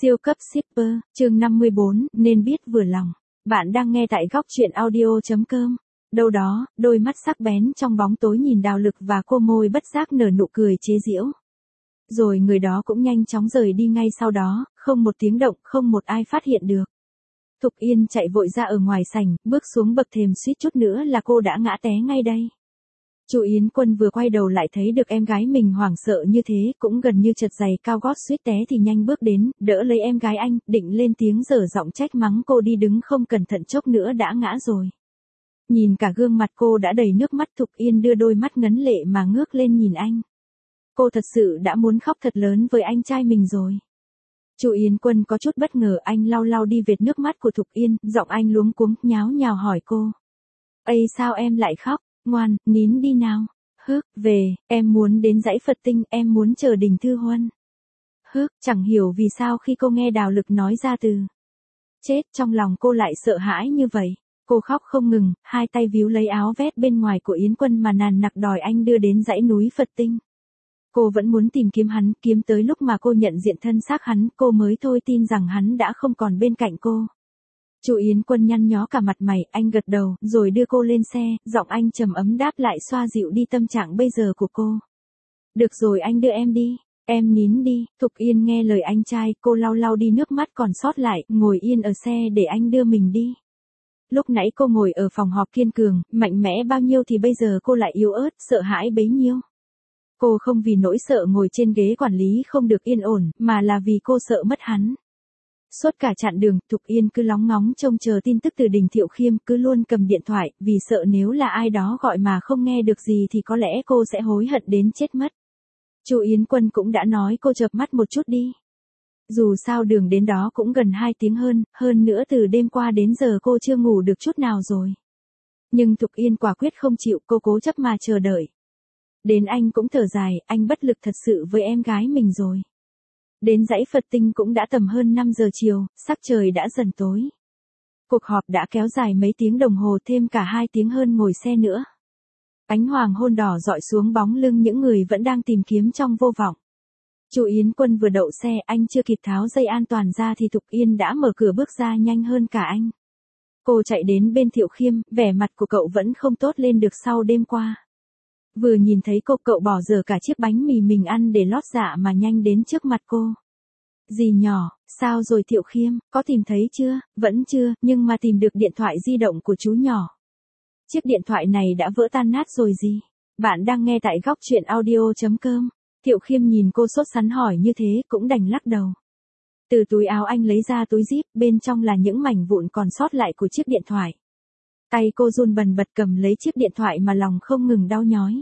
Siêu cấp shipper, chương 54, nên biết vừa lòng. Bạn đang nghe tại góc truyện audio.com. Đâu đó, đôi mắt sắc bén trong bóng tối nhìn Đào Lực và cô môi bất giác nở nụ cười chế giễu. Rồi người đó cũng nhanh chóng rời đi ngay sau đó, không một tiếng động, không một ai phát hiện được. Thục Yên chạy vội ra ở ngoài sảnh, bước xuống bậc thềm suýt chút nữa là cô đã ngã té ngay đây. Chu Yến Quân vừa quay đầu lại thấy được em gái mình hoảng sợ như thế, cũng gần như trật giày cao gót suýt té thì nhanh bước đến, đỡ lấy em gái anh, định lên tiếng dở giọng trách mắng cô đi đứng không cẩn thận chốc nữa đã ngã rồi. Nhìn cả gương mặt cô đã đầy nước mắt, Thục Yên đưa đôi mắt ngấn lệ mà ngước lên nhìn anh. Cô thật sự đã muốn khóc thật lớn với anh trai mình rồi. Chu Yến Quân có chút bất ngờ, anh lau lau đi vệt nước mắt của Thục Yên, giọng anh luống cuống, nháo nhào hỏi cô. Ây sao em lại khóc? Ngoan, nín đi nào. Về, em muốn đến dãy Phật Tinh, em muốn chờ Đình Thư Huân. Chẳng hiểu vì sao khi cô nghe Đào Lực nói ra từ chết trong lòng cô lại sợ hãi như vậy. Cô khóc không ngừng, hai tay víu lấy áo vest bên ngoài của Yến Quân mà nàn nặc đòi anh đưa đến dãy núi Phật Tinh. Cô vẫn muốn tìm kiếm hắn, kiếm tới lúc mà cô nhận diện thân xác hắn, cô mới thôi tin rằng hắn đã không còn bên cạnh cô. Chu Yến Quân nhăn nhó cả mặt mày, anh gật đầu, rồi đưa cô lên xe, giọng anh trầm ấm đáp lại xoa dịu đi tâm trạng bây giờ của cô. Được rồi, anh đưa em đi, em nín đi. Thục Yên nghe lời anh trai, cô lau lau đi nước mắt còn sót lại, ngồi yên ở xe để anh đưa mình đi. Lúc nãy cô ngồi ở phòng họp kiên cường, mạnh mẽ bao nhiêu thì bây giờ cô lại yếu ớt, sợ hãi bấy nhiêu. Cô không vì nỗi sợ ngồi trên ghế quản lý không được yên ổn, mà là vì cô sợ mất hắn. Suốt cả chặng đường, Thục Yên cứ lóng ngóng trông chờ tin tức từ Đình Thiệu Khiêm, cứ luôn cầm điện thoại, vì sợ nếu là ai đó gọi mà không nghe được gì thì có lẽ cô sẽ hối hận đến chết mất. Chu Yến Quân cũng đã nói cô chợp mắt một chút đi. Dù sao đường đến đó cũng gần 2 tiếng hơn nữa từ đêm qua đến giờ cô chưa ngủ được chút nào rồi. Nhưng Thục Yên quả quyết không chịu, cô cố chấp mà chờ đợi. Đến anh cũng thở dài, anh bất lực thật sự với em gái mình rồi. Đến dãy Phật Tinh cũng đã tầm hơn 5 giờ chiều, sắc trời đã dần tối. Cuộc họp đã kéo dài mấy tiếng đồng hồ, thêm cả 2 tiếng hơn ngồi xe nữa. Ánh hoàng hôn đỏ dọi xuống bóng lưng những người vẫn đang tìm kiếm trong vô vọng. Chu Yến Quân vừa đậu xe, anh chưa kịp tháo dây an toàn ra thì Thục Yên đã mở cửa bước ra nhanh hơn cả anh. Cô chạy đến bên Thiệu Khiêm, vẻ mặt của cậu vẫn không tốt lên được sau đêm qua. Vừa nhìn thấy cô, cậu bỏ dở cả chiếc bánh mì mình ăn để lót dạ mà nhanh đến trước mặt cô. Dì nhỏ, sao rồi Thiệu Khiêm, có tìm thấy chưa? Vẫn chưa, nhưng mà tìm được điện thoại di động của chú nhỏ. Chiếc điện thoại này đã vỡ tan nát rồi gì? Bạn đang nghe tại góc truyện audio.com. Thiệu Khiêm nhìn cô sốt sắng hỏi như thế cũng đành lắc đầu. Từ túi áo anh lấy ra túi zip, bên trong là những mảnh vụn còn sót lại của chiếc điện thoại. Tay cô run bần bật cầm lấy chiếc điện thoại mà lòng không ngừng đau nhói.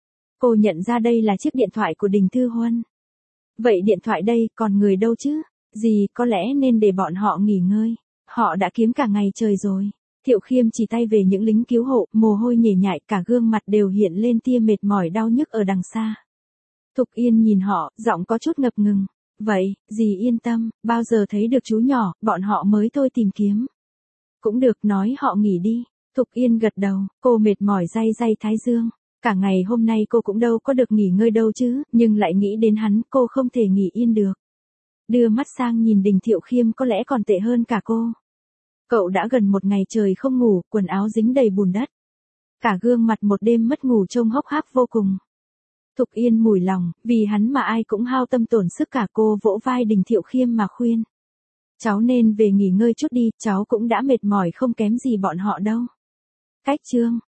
Cô nhận ra đây là chiếc điện thoại của Đình Thư Huân. Vậy điện thoại đây, còn người đâu chứ? Dì, có lẽ nên để bọn họ nghỉ ngơi. Họ đã kiếm cả ngày trời rồi. Thiệu Khiêm chỉ tay về những lính cứu hộ, mồ hôi nhễ nhại, cả gương mặt đều hiện lên tia mệt mỏi đau nhức ở đằng xa. Thục Yên nhìn họ, giọng có chút ngập ngừng. Vậy, dì yên tâm, bao giờ thấy được chú nhỏ, bọn họ mới thôi tìm kiếm. Cũng được, nói họ nghỉ đi. Thục Yên gật đầu, cô mệt mỏi day day thái dương. Cả ngày hôm nay cô cũng đâu có được nghỉ ngơi đâu chứ, nhưng lại nghĩ đến hắn, cô không thể nghỉ yên được. Đưa mắt sang nhìn Đình Thiệu Khiêm có lẽ còn tệ hơn cả cô. Cậu đã gần 1 ngày trời không ngủ, quần áo dính đầy bùn đất. Cả gương mặt một đêm mất ngủ trông hốc hác vô cùng. Thục Yên mủi lòng, vì hắn mà ai cũng hao tâm tổn sức cả, cô vỗ vai Đình Thiệu Khiêm mà khuyên. Cháu nên về nghỉ ngơi chút đi, cháu cũng đã mệt mỏi không kém gì bọn họ đâu. Cách chương.